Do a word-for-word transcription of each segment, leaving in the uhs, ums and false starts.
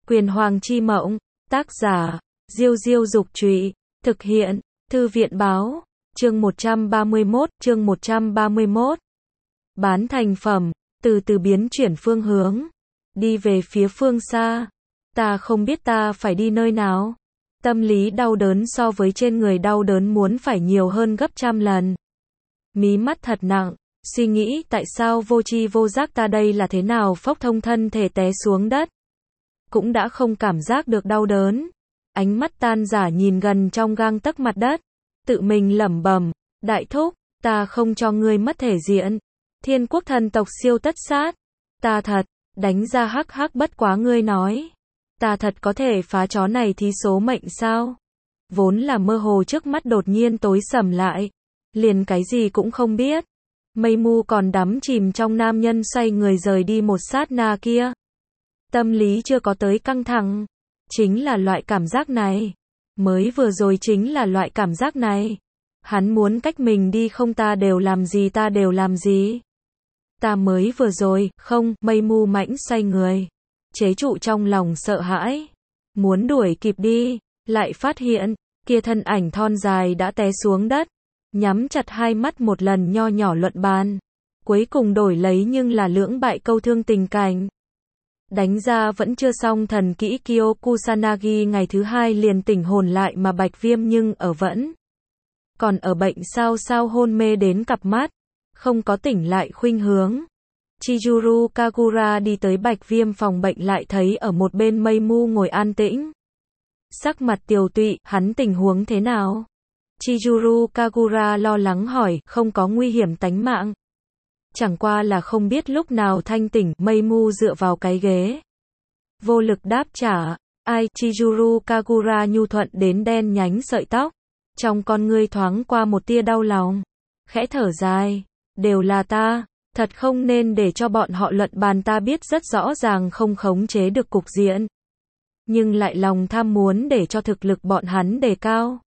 Quyền Hoàng Chi Mộng, tác giả, Diêu Diêu Dục Trụy, thực hiện, Thư viện Báo, chương một trăm ba mươi mốt, chương một trăm ba mươi mốt. Bán thành phẩm, từ từ biến chuyển phương hướng, đi về phía phương xa. Ta không biết ta phải đi nơi nào. Tâm lý đau đớn so với trên người đau đớn muốn phải nhiều hơn gấp trăm lần. Mí mắt thật nặng, suy nghĩ tại sao vô tri vô giác ta đây là thế nào phốc thông thân thể té xuống đất. Cũng đã không cảm giác được đau đớn. Ánh mắt tan rã nhìn gần trong gang tấc mặt đất. Tự mình lẩm bẩm, đại thúc, ta không cho ngươi mất thể diện. Thiên quốc thần tộc siêu tất sát. Ta thật, đánh ra hắc hắc bất quá ngươi nói. Ta thật có thể phá chó này thí số mệnh sao? Vốn là mơ hồ trước mắt đột nhiên tối sầm lại. Liền cái gì cũng không biết. Mây mu còn đắm chìm trong nam nhân xoay người rời đi một sát na kia. Tâm lý chưa có tới căng thẳng. Chính là loại cảm giác này. Mới vừa rồi chính là loại cảm giác này. Hắn muốn cách mình đi không ta đều làm gì ta đều làm gì. Ta mới vừa rồi, không, mây mu mãnh xoay người. Chế trụ trong lòng sợ hãi. Muốn đuổi kịp đi, lại phát hiện, kia thân ảnh thon dài đã té xuống đất. Nhắm chặt hai mắt một lần nho nhỏ luận bàn. Cuối cùng đổi lấy nhưng là lưỡng bại câu thương tình cảnh. Đánh ra vẫn chưa xong thần kỹ Kyo Kusanagi ngày thứ hai liền tỉnh hồn lại mà Bạch Viêm nhưng ở vẫn. Còn ở bệnh sao sao hôn mê đến cặp mắt. Không có tỉnh lại khuynh hướng. Chizuru Kagura đi tới Bạch Viêm phòng bệnh lại thấy ở một bên mây mu ngồi an tĩnh. Sắc mặt tiều tụy, hắn tình huống thế nào? Chizuru Kagura lo lắng hỏi, không có nguy hiểm tánh mạng. Chẳng qua là không biết lúc nào thanh tỉnh, mây mu dựa vào cái ghế. Vô lực đáp trả, ai, Chizuru Kagura nhu thuận đến đen nhánh sợi tóc. Trong con ngươi thoáng qua một tia đau lòng. Khẽ thở dài, đều là ta, thật không nên để cho bọn họ luận bàn ta biết rất rõ ràng không khống chế được cục diện. Nhưng lại lòng tham muốn để cho thực lực bọn hắn đề cao.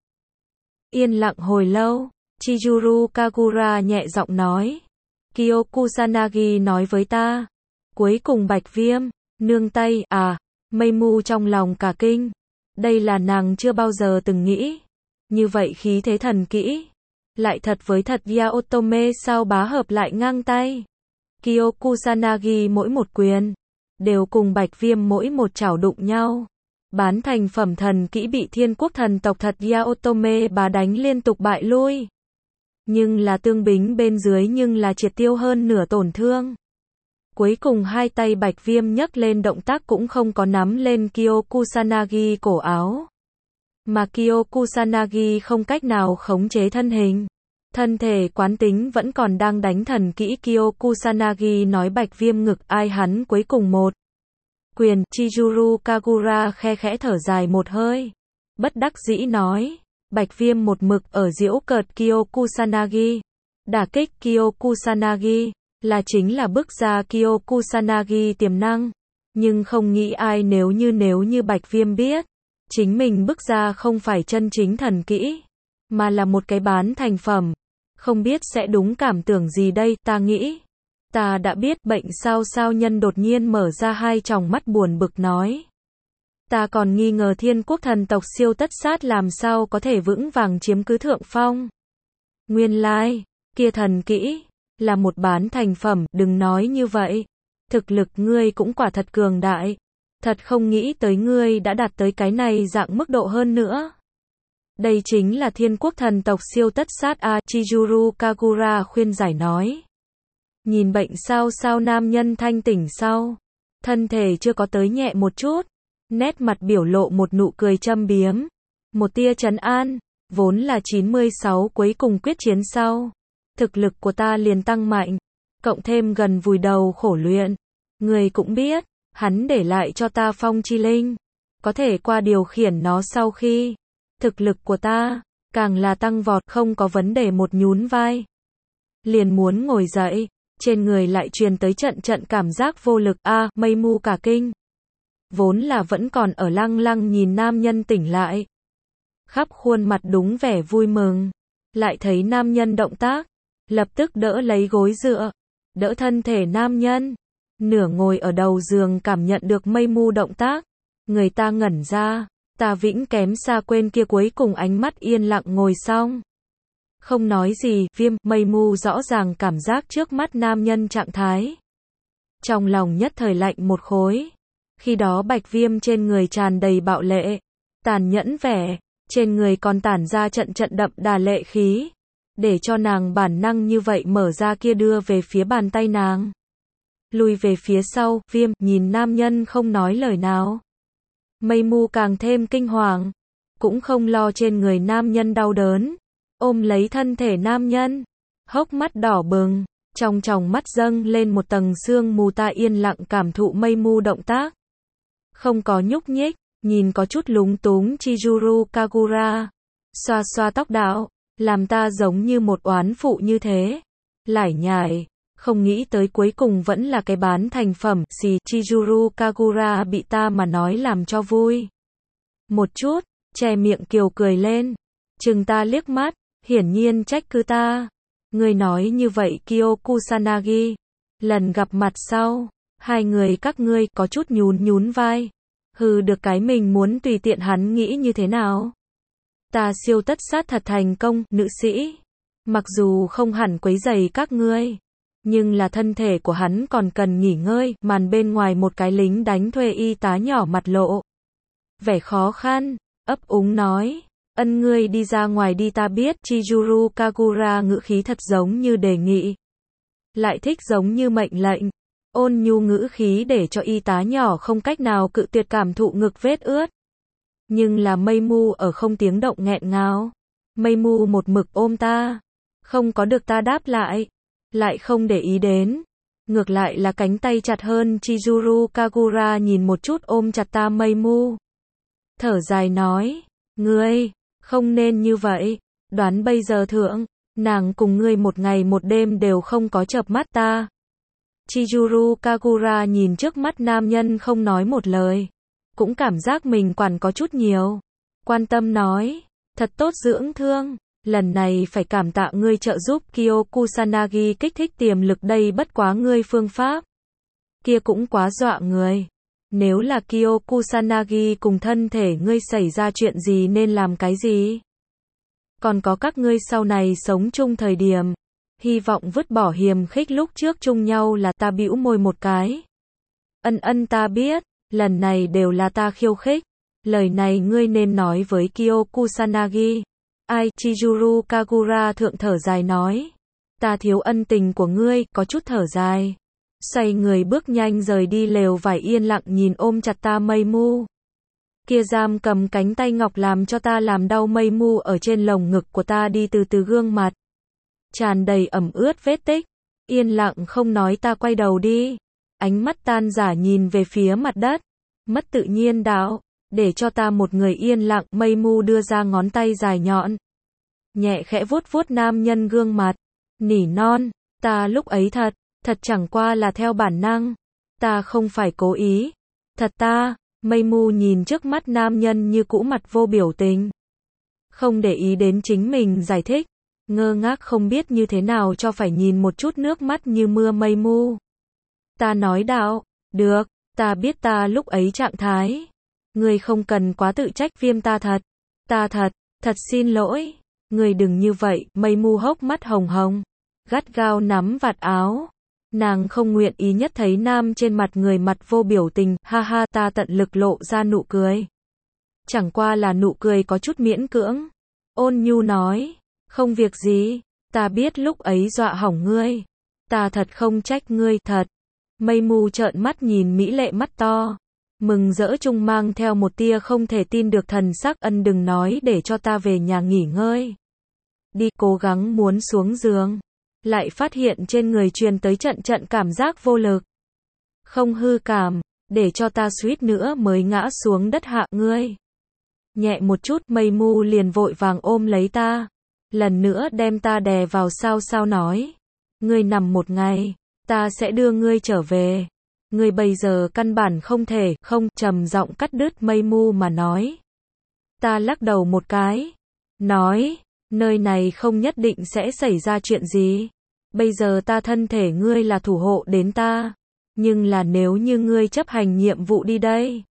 Yên lặng hồi lâu, Chizuru Kagura nhẹ giọng nói. Kyo Kusanagi nói với ta. Cuối cùng Bạch Viêm, nương tay, à, mây mu trong lòng cả kinh. Đây là nàng chưa bao giờ từng nghĩ. Như vậy khí thế thần kỹ. Lại thật với thật Yaotome sao bá hợp lại ngang tay. Kyo Kusanagi mỗi một quyền. Đều cùng Bạch Viêm mỗi một chảo đụng nhau. Bán thành phẩm thần kỹ bị thiên quốc thần tộc thật Yaotome bá đánh liên tục bại lui. Nhưng là tương bính bên dưới nhưng là triệt tiêu hơn nửa tổn thương. Cuối cùng hai tay Bạch Viêm nhấc lên động tác cũng không có nắm lên Kyo Kusanagi cổ áo. Mà Kyo Kusanagi không cách nào khống chế thân hình. Thân thể quán tính vẫn còn đang đánh thần kỹ Kyo Kusanagi nói Bạch Viêm ngực ai hắn cuối cùng một. Quyền, Chizuru Kagura khe khẽ thở dài một hơi. Bất đắc dĩ nói. Bạch Viêm một mực ở giễu cợt Kyo Kusanagi. Đả kích Kyo Kusanagi, là chính là bức ra Kyo Kusanagi tiềm năng. Nhưng không nghĩ ai nếu như nếu như Bạch Viêm biết. Chính mình bức ra không phải chân chính thần kỹ. Mà là một cái bán thành phẩm. Không biết sẽ đúng cảm tưởng gì đây, ta nghĩ. Ta đã biết bệnh sao sao nhân đột nhiên mở ra hai tròng mắt buồn bực nói. Ta còn nghi ngờ thiên quốc thần tộc siêu tất sát làm sao có thể vững vàng chiếm cứ thượng phong. Nguyên lai, kia thần kỹ, là một bán thành phẩm, đừng nói như vậy. Thực lực ngươi cũng quả thật cường đại. Thật không nghĩ tới ngươi đã đạt tới cái này dạng mức độ hơn nữa. Đây chính là thiên quốc thần tộc siêu tất sát a, Chizuru Kagura khuyên giải nói. Nhìn bệnh sao sao nam nhân thanh tỉnh sau. Thân thể chưa có tới nhẹ một chút. Nét mặt biểu lộ một nụ cười châm biếm. Một tia trấn an. Vốn là chín mươi sáu cuối cùng quyết chiến sau. Thực lực của ta liền tăng mạnh. Cộng thêm gần vùi đầu khổ luyện. Người cũng biết. Hắn để lại cho ta phong chi linh. Có thể qua điều khiển nó sau khi. Thực lực của ta. Càng là tăng vọt không có vấn đề một nhún vai. Liền muốn ngồi dậy. Trên người lại truyền tới trận trận cảm giác vô lực a, à, mây mu cả kinh. Vốn là vẫn còn ở lăng lăng nhìn nam nhân tỉnh lại. Khắp khuôn mặt đúng vẻ vui mừng. Lại thấy nam nhân động tác. Lập tức đỡ lấy gối dựa. Đỡ thân thể nam nhân. Nửa ngồi ở đầu giường cảm nhận được mây mu động tác. Người ta ngẩn ra, ta vĩnh kém xa quên kia cuối cùng ánh mắt yên lặng ngồi xong. Không nói gì, Viêm, Mây Mu rõ ràng cảm giác trước mắt nam nhân trạng thái. Trong lòng nhất thời lạnh một khối. Khi đó Bạch Viêm trên người tràn đầy bạo lệ, tàn nhẫn vẻ, trên người còn tản ra trận trận đậm đà lệ khí. Để cho nàng bản năng như vậy mở ra kia đưa về phía bàn tay nàng. Lùi về phía sau, Viêm, nhìn nam nhân không nói lời nào. Mây Mu càng thêm kinh hoàng, cũng không lo trên người nam nhân đau đớn, ôm lấy thân thể nam nhân, hốc mắt đỏ bừng, trong tròng mắt dâng lên một tầng sương mù, ta yên lặng cảm thụ Mây Mu động tác. Không có nhúc nhích, nhìn có chút lúng túng Chizuru Kagura, xoa xoa tóc đạo, làm ta giống như một oán phụ như thế. Lải nhải, không nghĩ tới cuối cùng vẫn là cái bán thành phẩm, xì, Chizuru Kagura bị ta mà nói làm cho vui. Một chút, che miệng kiều cười lên, chừng ta liếc mắt, hiển nhiên trách cứ ta. Người nói như vậy Kyo Kusanagi, lần gặp mặt sau, hai người các ngươi có chút nhún nhún vai. Hừ, được cái mình muốn tùy tiện hắn nghĩ như thế nào. Ta siêu tất sát thật thành công, nữ sĩ. Mặc dù không hẳn quấy rầy các ngươi, nhưng là thân thể của hắn còn cần nghỉ ngơi. Màn bên ngoài một cái lính đánh thuê y tá nhỏ mặt lộ vẻ khó khăn, ấp úng nói, ân ngươi đi ra ngoài đi ta biết. Chizuru Kagura ngữ khí thật giống như đề nghị, lại thích giống như mệnh lệnh. Ôn nhu ngữ khí để cho y tá nhỏ không cách nào cự tuyệt, cảm thụ ngực vết ướt. Nhưng là Mây Mu ở không tiếng động nghẹn ngào. Mây Mu một mực ôm ta, không có được ta đáp lại, lại không để ý đến. Ngược lại là cánh tay chặt hơn. Chizuru Kagura nhìn một chút ôm chặt ta Mây Mu, thở dài nói, ngươi, không nên như vậy, đoán bây giờ thượng, nàng cùng ngươi một ngày một đêm đều không có chợp mắt ta. Chizuru Kagura nhìn trước mắt nam nhân không nói một lời, cũng cảm giác mình quản có chút nhiều. Quan tâm nói, thật tốt dưỡng thương, lần này phải cảm tạ ngươi trợ giúp Kyo Kusanagi kích thích tiềm lực đây, bất quá ngươi phương pháp kia cũng quá dọa người. Nếu là Kyo Kusanagi cùng thân thể ngươi xảy ra chuyện gì nên làm cái gì? Còn có các ngươi sau này sống chung thời điểm, hy vọng vứt bỏ hiềm khích lúc trước chung nhau là. Ta bĩu môi một cái. Ân ân ta biết, lần này đều là ta khiêu khích. Lời này ngươi nên nói với Kyo Kusanagi. Ai? Chizuru Kagura thượng thở dài nói. Ta thiếu ân tình của ngươi, có chút thở dài. Xoay người bước nhanh rời đi lều vải, yên lặng nhìn ôm chặt ta Mây Mu. Kia giam cầm cánh tay ngọc làm cho ta làm đau. Mây Mu ở trên lồng ngực của ta đi từ từ, gương mặt tràn đầy ẩm ướt vết tích, yên lặng không nói. Ta quay đầu đi, ánh mắt tan rã nhìn về phía mặt đất, mất tự nhiên đạo, để cho ta một người yên lặng. Mây Mu đưa ra ngón tay dài nhọn, nhẹ khẽ vuốt vuốt nam nhân gương mặt, nỉ non, ta lúc ấy thật, thật chẳng qua là theo bản năng, ta không phải cố ý, thật ta. Mây Mu nhìn trước mắt nam nhân như cũ mặt vô biểu tình, không để ý đến chính mình giải thích, ngơ ngác không biết như thế nào cho phải, nhìn một chút nước mắt như mưa. Mây Mu, ta nói đạo, được, ta biết ta lúc ấy trạng thái, ngươi không cần quá tự trách. Viêm, ta thật, ta thật, thật xin lỗi, ngươi đừng như vậy. Mây Mu hốc mắt hồng hồng, gắt gao nắm vạt áo, nàng không nguyện ý nhất thấy nam trên mặt người mặt vô biểu tình. Ha ha, ta tận lực lộ ra nụ cười, chẳng qua là nụ cười có chút miễn cưỡng, ôn nhu nói, không việc gì, ta biết lúc ấy dọa hỏng ngươi, ta thật không trách ngươi, thật. Mây Mu trợn mắt nhìn mỹ lệ mắt to, mừng rỡ chung mang theo một tia không thể tin được thần sắc. Ân, đừng nói, để cho ta về nhà nghỉ ngơi đi. Cố gắng muốn xuống giường, lại phát hiện trên người truyền tới trận trận cảm giác vô lực, không hư cảm, để cho ta suýt nữa mới ngã xuống đất hạ ngươi. Nhẹ một chút. Mây Mu liền vội vàng ôm lấy ta, lần nữa đem ta đè vào, sao sao nói, ngươi nằm một ngày, ta sẽ đưa ngươi trở về, ngươi bây giờ căn bản không thể. Không, trầm giọng cắt đứt Mây Mu mà nói. Ta lắc đầu một cái, nói, nơi này không nhất định sẽ xảy ra chuyện gì, bây giờ ta thân thể ngươi là thủ hộ đến ta, nhưng là nếu như ngươi chấp hành nhiệm vụ đi đây,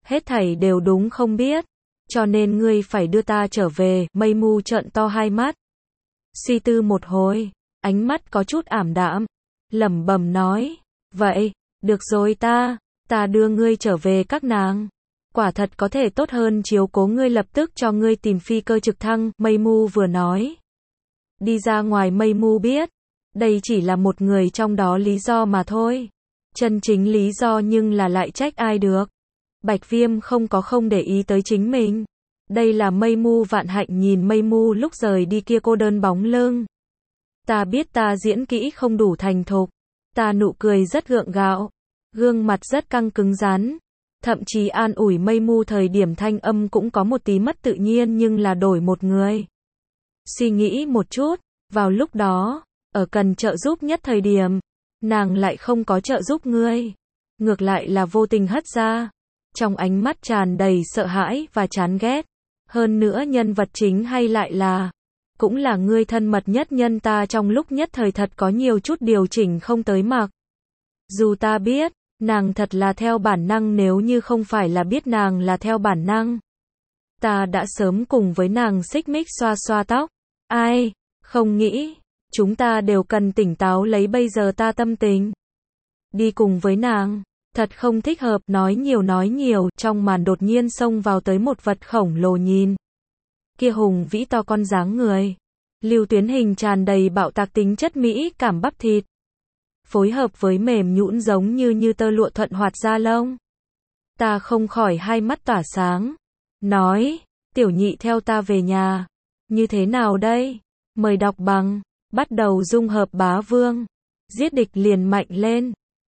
Hết thảy đều đúng không biết. Cho nên ngươi phải đưa ta trở về, Mây Mu trợn to hai mắt. Suy tư một hồi, ánh mắt có chút ảm đạm, lẩm bẩm nói, vậy, được rồi ta, ta đưa ngươi trở về các nàng. Quả thật có thể tốt hơn chiếu cố ngươi, lập tức cho ngươi tìm phi cơ trực thăng, Mây Mu vừa nói. Đi ra ngoài Mây Mu biết, đây chỉ là một người trong đó lý do mà thôi. Chân chính lý do nhưng là lại trách ai được. Bạch Viêm không có không để ý tới chính mình. Đây là Mây Mu vạn hạnh nhìn Mây Mu lúc rời đi kia cô đơn bóng lưng. Ta biết ta diễn kỹ không đủ thành thục. Ta nụ cười rất gượng gạo. Gương mặt rất căng cứng rắn. Thậm chí an ủi Mây Mu thời điểm thanh âm cũng có một tí mất tự nhiên, nhưng là đổi một người. Suy nghĩ một chút, vào lúc đó, ở cần trợ giúp nhất thời điểm, nàng lại không có trợ giúp ngươi. Ngược lại là vô tình hất ra. Trong ánh mắt tràn đầy sợ hãi và chán ghét. Hơn nữa nhân vật chính hay lại là, cũng là ngươi thân mật nhất nhân, ta trong lúc nhất thời thật có nhiều chút điều chỉnh không tới mặc. Dù ta biết, nàng thật là theo bản năng, nếu như không phải là biết nàng là theo bản năng, ta đã sớm cùng với nàng xích mích xoa xoa tóc. Ai, không nghĩ, chúng ta đều cần tỉnh táo lấy bây giờ ta tâm tình. Đi cùng với nàng, thật không thích hợp, nói nhiều nói nhiều, trong màn đột nhiên xông vào tới một vật khổng lồ, nhìn. Kia hùng vĩ to con dáng người. Lưu tuyến hình tràn đầy bạo tạc tính chất mỹ cảm bắp thịt. Phối hợp với mềm nhũn giống như như tơ lụa thuận hoạt da lông. Ta không khỏi hai mắt tỏa sáng. Nói, tiểu nhị theo ta về nhà. Như thế nào đây? Mời đọc bằng. Bắt đầu dung hợp bá vương. Giết địch liền mạnh lên.